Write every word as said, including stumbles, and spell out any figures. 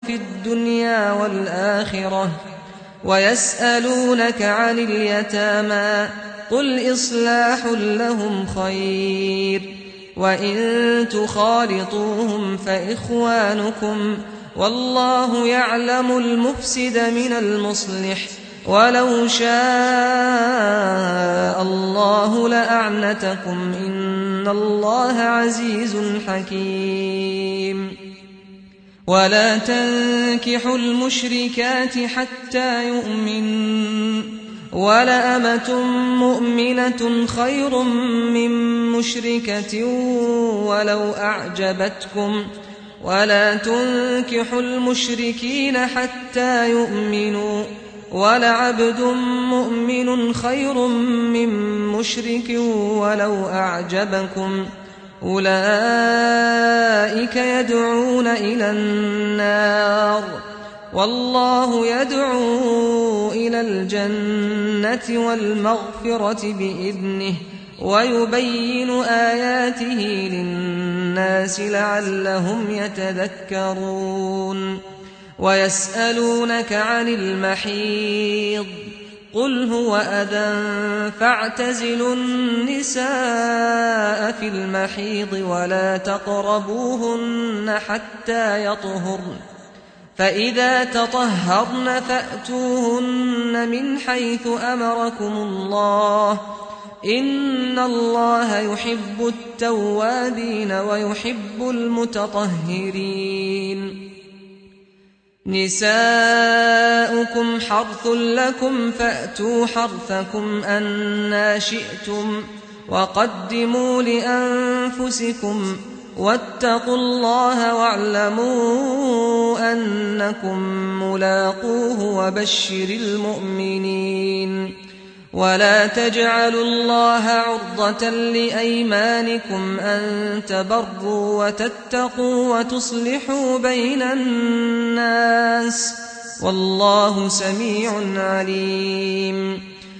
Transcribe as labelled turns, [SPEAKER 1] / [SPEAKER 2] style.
[SPEAKER 1] في الدنيا والآخرة. ويسألونك عن اليتامى قل إصلاح لهم خير وإن تخالطوهم فإخوانكم والله يعلم المفسد من المصلح ولو شاء الله لأعنتكم إن الله عزيز حكيم. ولا تنكحوا المشركات حتى يؤمنوا ولأمة مؤمنة خير من مشركة ولو أعجبتكم ولا تنكحوا المشركين حتى يؤمنوا ولعبد مؤمن خير من مشرك ولو أعجبكم أولئك يدعون إلى النار والله يدعو إلى الجنة والمغفرة بإذنه ويبين آياته للناس لعلهم يتذكرون. ويسألونك عن المحيض قل هو أذى فاعتزلوا النساء في المحيض ولا تقربوهن حتى يطهرن فإذا تطهرن فأتوهن من حيث أمركم الله إن الله يحب التوابين ويحب المتطهرين. نساؤكم حرث لكم فأتوا حرثكم أنى شئتم وقدموا لأنفسكم واتقوا الله واعلموا أنكم ملاقوه وبشر المؤمنين. ولا تجعلوا الله عرضة لأيمانكم أن تبروا وتتقوا وتصلحوا بين الناس والله سميع عليم.